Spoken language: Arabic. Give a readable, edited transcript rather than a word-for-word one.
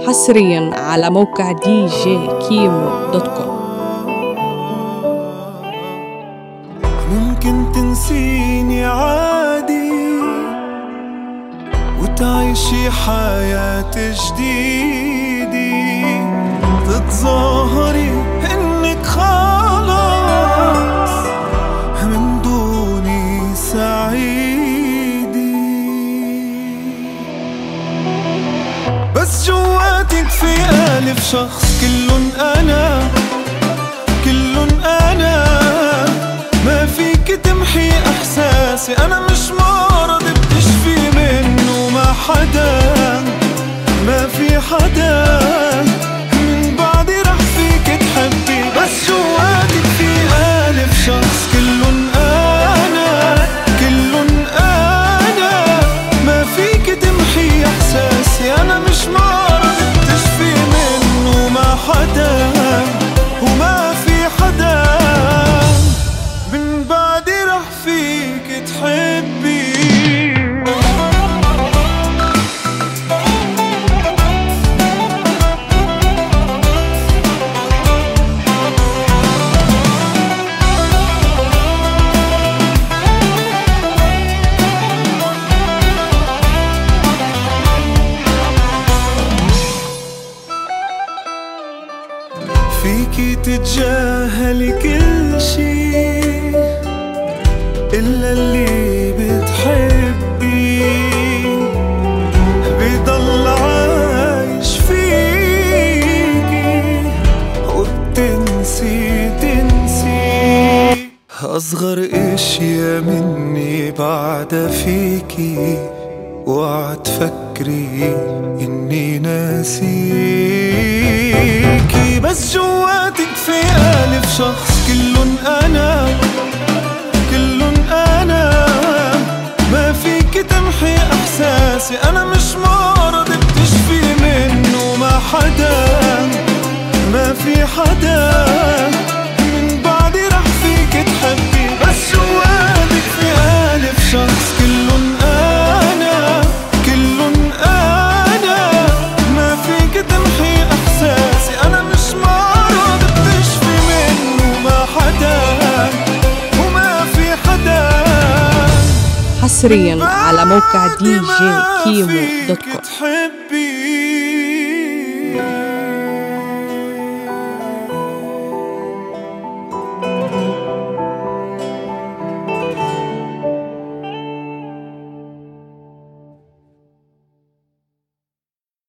حصريا على موقع djkimo.com. ممكن تنسيني عادي وتعيشي حياة جديدة، تتظاهري انك خلاص من دوني سعيدة، بس جواتك في ألف شخص كلن أنا ما فيك تمحي احساسي. انا مش مرض بتشفي منه، ما في حدا من بعدي رح فيك تحبي، بس جواتك في ألف شخص كلن أنا ما فيك تمحي احساسي. انا مش مرض بتشفي منه، ما حدا وما في حدا من بعدي رح فيك تحبي. فيكي تتجاهلي كل شي إلا اللي بتحبي، بضل عايش فيكي وبتنسي أصغر اشياء مني بعد فيكي، وعد فكري إني ناسيكي، بس جواتك في ألف شخص كلن أنا ما فيك تمحي احساسي. انا مش مرض بتشفي منه، ما في حدا من بعدي رح فيك تحبي، بس جواتك في ألف شخص كلن أنا ما فيك تمحي احساسي. انا مش مرض بتشفي منه، ما حدا وما في حدا حصريا على موقع djkimo.com.